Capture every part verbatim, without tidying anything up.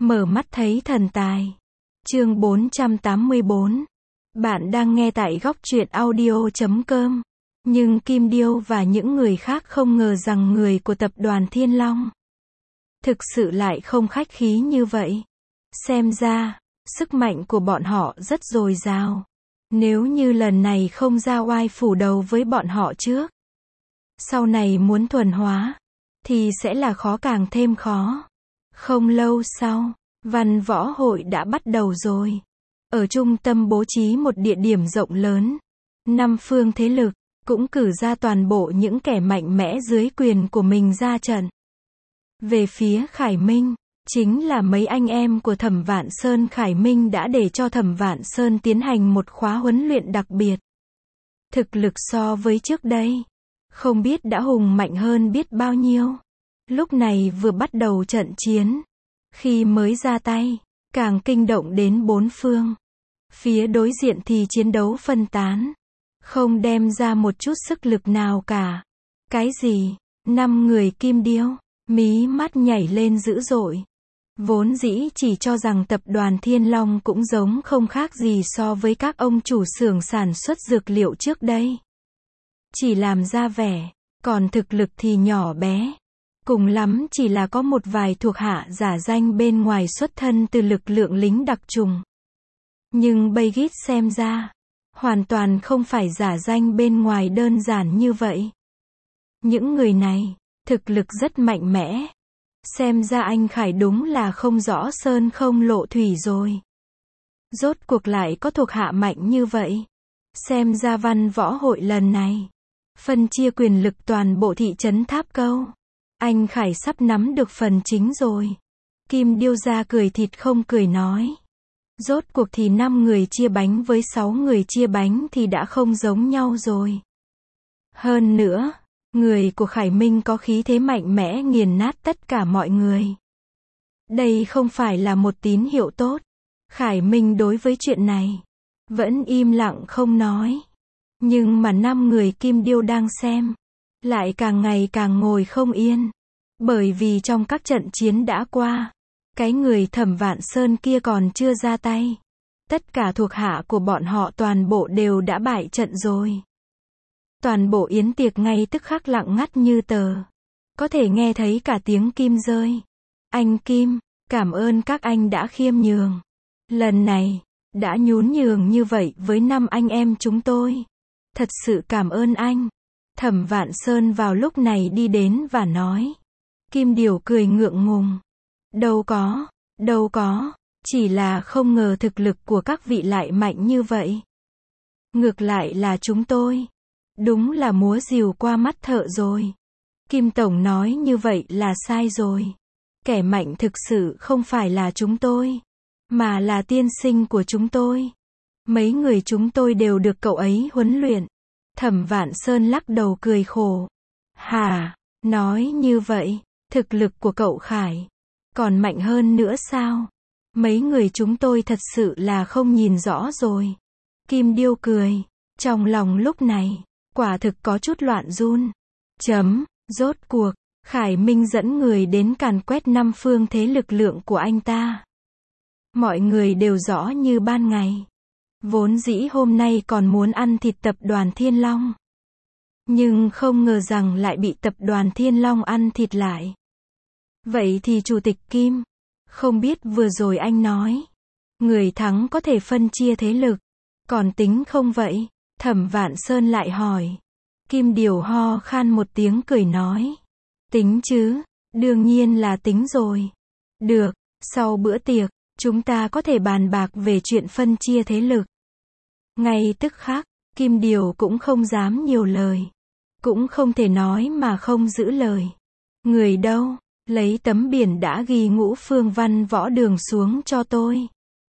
Mở mắt thấy thần tài. Chương bốn trăm tám mươi bốn. Bạn đang nghe tại góc truyện audio chấm com. Nhưng Kim Điêu và những người khác không ngờ rằng người của tập đoàn Thiên Long thực sự lại không khách khí như vậy. Xem ra, sức mạnh của bọn họ rất dồi dào. Nếu như lần này không ra oai phủ đầu với bọn họ trước, sau này muốn thuần hóa, thì sẽ là khó càng thêm khó. Không lâu sau, văn võ hội đã bắt đầu rồi. Ở trung tâm bố trí một địa điểm rộng lớn. Năm phương thế lực, cũng cử ra toàn bộ những kẻ mạnh mẽ dưới quyền của mình ra trận. Về phía Khải Minh, chính là mấy anh em của Thẩm Vạn Sơn. Khải Minh đã để cho Thẩm Vạn Sơn tiến hành một khóa huấn luyện đặc biệt. Thực lực so với trước đây, không biết đã hùng mạnh hơn biết bao nhiêu. Lúc này vừa bắt đầu trận chiến, khi mới ra tay, càng kinh động đến bốn phương. Phía đối diện thì chiến đấu phân tán, không đem ra một chút sức lực nào cả. Cái gì? Năm người Kim Điêu, mí mắt nhảy lên dữ dội. Vốn dĩ chỉ cho rằng tập đoàn Thiên Long cũng giống không khác gì so với các ông chủ xưởng sản xuất dược liệu trước đây. Chỉ làm ra vẻ, còn thực lực thì nhỏ bé. Cùng lắm chỉ là có một vài thuộc hạ giả danh bên ngoài xuất thân từ lực lượng lính đặc trùng. Nhưng bây gít xem ra, hoàn toàn không phải giả danh bên ngoài đơn giản như vậy. Những người này, thực lực rất mạnh mẽ. Xem ra anh Khải đúng là không rõ sơn không lộ thủy rồi. Rốt cuộc lại có thuộc hạ mạnh như vậy. Xem ra văn võ hội lần này, phân chia quyền lực toàn bộ thị trấn Tháp Câu. Anh Khải sắp nắm được phần chính rồi. Kim Điêu ra cười thịt không cười nói. Rốt cuộc thì năm người chia bánh với sáu người chia bánh thì đã không giống nhau rồi. Hơn nữa, người của Khải Minh có khí thế mạnh mẽ nghiền nát tất cả mọi người. Đây không phải là một tín hiệu tốt. Khải Minh đối với chuyện này vẫn im lặng không nói. Nhưng mà năm người Kim Điêu đang xem, lại càng ngày càng ngồi không yên. Bởi vì trong các trận chiến đã qua, cái người Thẩm Vạn Sơn kia còn chưa ra tay. Tất cả thuộc hạ của bọn họ toàn bộ đều đã bại trận rồi. Toàn bộ yến tiệc ngay tức khắc lặng ngắt như tờ. Có thể nghe thấy cả tiếng kim rơi. Anh Kim, cảm ơn các anh đã khiêm nhường. Lần này, đã nhún nhường như vậy với năm anh em chúng tôi. Thật sự cảm ơn anh. Thẩm Vạn Sơn vào lúc này đi đến và nói. Kim Điểu cười ngượng ngùng. Đâu có, đâu có, chỉ là không ngờ thực lực của các vị lại mạnh như vậy. Ngược lại là chúng tôi. Đúng là múa rìu qua mắt thợ rồi. Kim Tổng nói như vậy là sai rồi. Kẻ mạnh thực sự không phải là chúng tôi, mà là tiên sinh của chúng tôi. Mấy người chúng tôi đều được cậu ấy huấn luyện. Thẩm Vạn Sơn lắc đầu cười khổ. Hả, nói như vậy, thực lực của cậu Khải còn mạnh hơn nữa sao? Mấy người chúng tôi thật sự là không nhìn rõ rồi. Kim Điêu cười, trong lòng lúc này, quả thực có chút loạn run. Chấm, rốt cuộc, Khải Minh dẫn người đến càn quét năm phương thế lực lượng của anh ta. Mọi người đều rõ như ban ngày. Vốn dĩ hôm nay còn muốn ăn thịt tập đoàn Thiên Long. Nhưng không ngờ rằng lại bị tập đoàn Thiên Long ăn thịt lại. Vậy thì Chủ tịch Kim, không biết vừa rồi anh nói, người thắng có thể phân chia thế lực, còn tính không vậy? Thẩm Vạn Sơn lại hỏi. Kim Điểu ho khan một tiếng cười nói. Tính chứ, đương nhiên là tính rồi. Được, sau bữa tiệc, chúng ta có thể bàn bạc về chuyện phân chia thế lực. Ngay tức khắc, Kim Điểu cũng không dám nhiều lời. Cũng không thể nói mà không giữ lời. Người đâu, lấy tấm biển đã ghi Ngũ Phương Văn Võ Đường xuống cho tôi.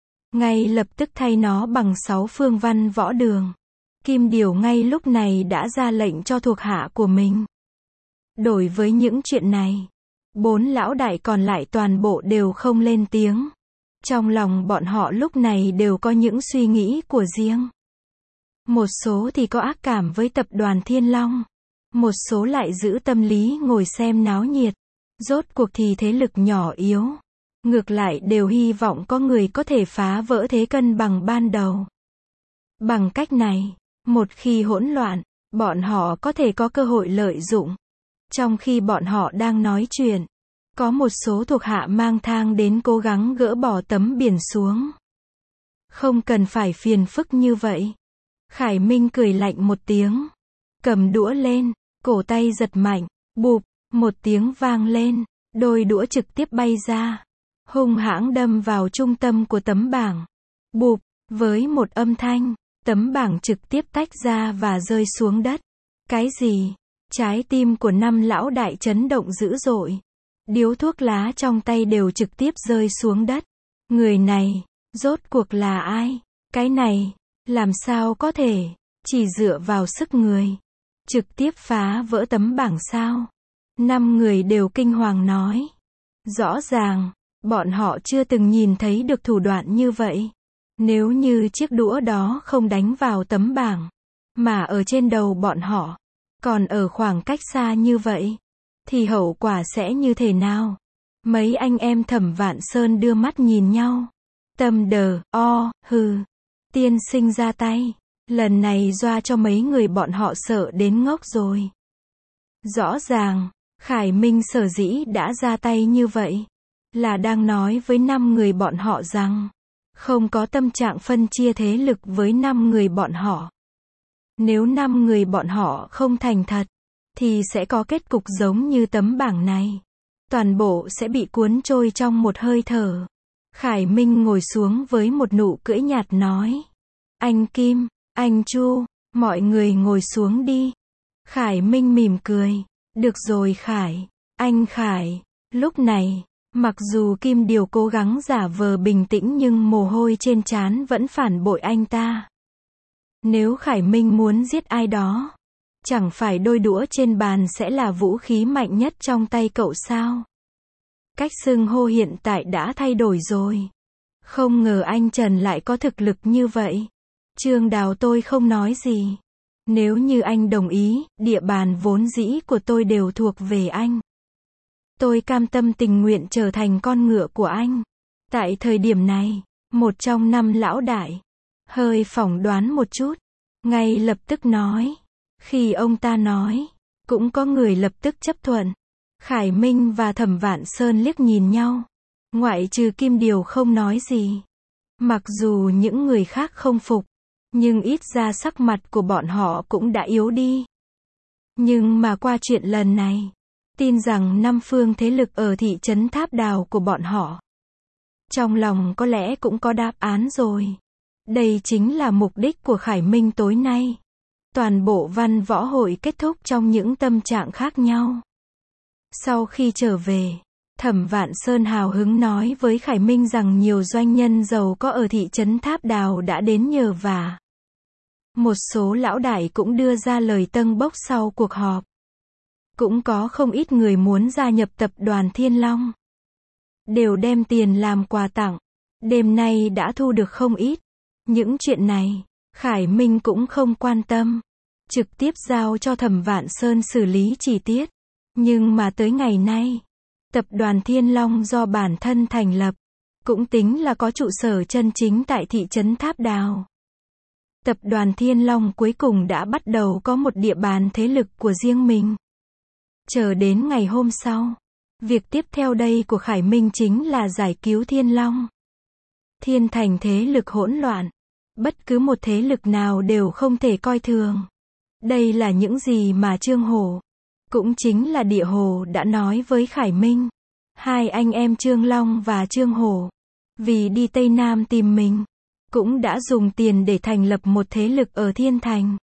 Ngay lập tức thay nó bằng sáu phương văn võ đường. Kim Điểu ngay lúc này đã ra lệnh cho thuộc hạ của mình. Đối với những chuyện này, bốn lão đại còn lại toàn bộ đều không lên tiếng. Trong lòng bọn họ lúc này đều có những suy nghĩ của riêng. Một số thì có ác cảm với tập đoàn Thiên Long. Một số lại giữ tâm lý ngồi xem náo nhiệt. Rốt cuộc thì thế lực nhỏ yếu, ngược lại đều hy vọng có người có thể phá vỡ thế cân bằng ban đầu. Bằng cách này, một khi hỗn loạn, bọn họ có thể có cơ hội lợi dụng. Trong khi bọn họ đang nói chuyện, có một số thuộc hạ mang thang đến cố gắng gỡ bỏ tấm biển xuống. Không cần phải phiền phức như vậy. Khải Minh cười lạnh một tiếng. Cầm đũa lên, cổ tay giật mạnh, bụp, một tiếng vang lên, đôi đũa trực tiếp bay ra. Hung hãng đâm vào trung tâm của tấm bảng. Bụp, với một âm thanh, tấm bảng trực tiếp tách ra và rơi xuống đất. Cái gì? Trái tim của năm lão đại chấn động dữ dội. Điếu thuốc lá trong tay đều trực tiếp rơi xuống đất. Người này, rốt cuộc là ai? Cái này, làm sao có thể, chỉ dựa vào sức người, trực tiếp phá vỡ tấm bảng sao? Năm người đều kinh hoàng nói. Rõ ràng, bọn họ chưa từng nhìn thấy được thủ đoạn như vậy. Nếu như chiếc đũa đó không đánh vào tấm bảng, mà ở trên đầu bọn họ, còn ở khoảng cách xa như vậy, thì hậu quả sẽ như thế nào? Mấy anh em Thẩm Vạn Sơn đưa mắt nhìn nhau. Tâm đờ, o, hừ. Tiên sinh ra tay. Lần này doa cho mấy người bọn họ sợ đến ngốc rồi. Rõ ràng, Khải Minh sở dĩ đã ra tay như vậy, là đang nói với năm người bọn họ rằng, không có tâm trạng phân chia thế lực với năm người bọn họ. Nếu năm người bọn họ không thành thật, thì sẽ có kết cục giống như tấm bảng này. Toàn bộ sẽ bị cuốn trôi trong một hơi thở. Khải Minh ngồi xuống với một nụ cười nhạt nói. Anh Kim, anh Chu, mọi người ngồi xuống đi. Khải Minh mỉm cười. Được rồi Khải, anh Khải. Lúc này, mặc dù Kim Điều cố gắng giả vờ bình tĩnh nhưng mồ hôi trên trán vẫn phản bội anh ta. Nếu Khải Minh muốn giết ai đó, chẳng phải đôi đũa trên bàn sẽ là vũ khí mạnh nhất trong tay cậu sao? Cách xưng hô hiện tại đã thay đổi rồi. Không ngờ anh Trần lại có thực lực như vậy. Trương Đào tôi không nói gì. Nếu như anh đồng ý, địa bàn vốn dĩ của tôi đều thuộc về anh. Tôi cam tâm tình nguyện trở thành con ngựa của anh. Tại thời điểm này, một trong năm lão đại, hơi phỏng đoán một chút, ngay lập tức nói. Khi ông ta nói, cũng có người lập tức chấp thuận. Khải Minh và Thẩm Vạn Sơn liếc nhìn nhau. Ngoại trừ Kim Điều không nói gì. Mặc dù những người khác không phục, nhưng ít ra sắc mặt của bọn họ cũng đã yếu đi. Nhưng mà qua chuyện lần này, tin rằng năm phương thế lực ở thị trấn Tháp Đào của bọn họ, trong lòng có lẽ cũng có đáp án rồi. Đây chính là mục đích của Khải Minh tối nay. Toàn bộ văn võ hội kết thúc trong những tâm trạng khác nhau. Sau khi trở về, Thẩm Vạn Sơn hào hứng nói với Khải Minh rằng nhiều doanh nhân giàu có ở thị trấn Tháp Đào đã đến nhờ vả. Một số lão đại cũng đưa ra lời tâng bốc sau cuộc họp. Cũng có không ít người muốn gia nhập tập đoàn Thiên Long. Đều đem tiền làm quà tặng. Đêm nay đã thu được không ít. Những chuyện này, Khải Minh cũng không quan tâm. Trực tiếp giao cho Thẩm Vạn Sơn xử lý chi tiết. Nhưng mà tới ngày nay, tập đoàn Thiên Long do bản thân thành lập, cũng tính là có trụ sở chân chính tại thị trấn Tháp Đào. Tập đoàn Thiên Long cuối cùng đã bắt đầu có một địa bàn thế lực của riêng mình. Chờ đến ngày hôm sau, việc tiếp theo đây của Khải Minh chính là giải cứu Thiên Long. Thiên Thành thế lực hỗn loạn, bất cứ một thế lực nào đều không thể coi thường. Đây là những gì mà Trương Hổ, cũng chính là Địa Hồ đã nói với Khải Minh. Hai anh em Trương Long và Trương Hổ, vì đi Tây Nam tìm mình, cũng đã dùng tiền để thành lập một thế lực ở Thiên Thành.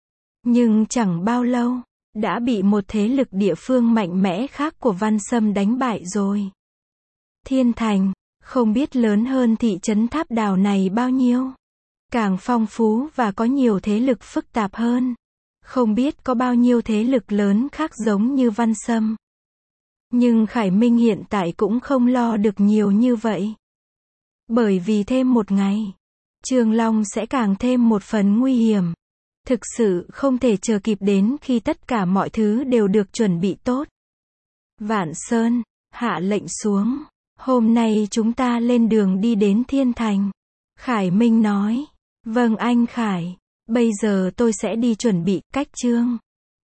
Nhưng chẳng bao lâu, đã bị một thế lực địa phương mạnh mẽ khác của Văn Sâm đánh bại rồi. Thiên Thành, không biết lớn hơn thị trấn Tháp Đào này bao nhiêu. Càng phong phú và có nhiều thế lực phức tạp hơn. Không biết có bao nhiêu thế lực lớn khác giống như Văn Sâm. Nhưng Khải Minh hiện tại cũng không lo được nhiều như vậy. Bởi vì thêm một ngày, Trường Long sẽ càng thêm một phần nguy hiểm. Thực sự không thể chờ kịp đến khi tất cả mọi thứ đều được chuẩn bị tốt. Vạn Sơn, hạ lệnh xuống. Hôm nay chúng ta lên đường đi đến Thiên Thành. Khải Minh nói. Vâng anh Khải. Bây giờ tôi sẽ đi chuẩn bị, cách chương.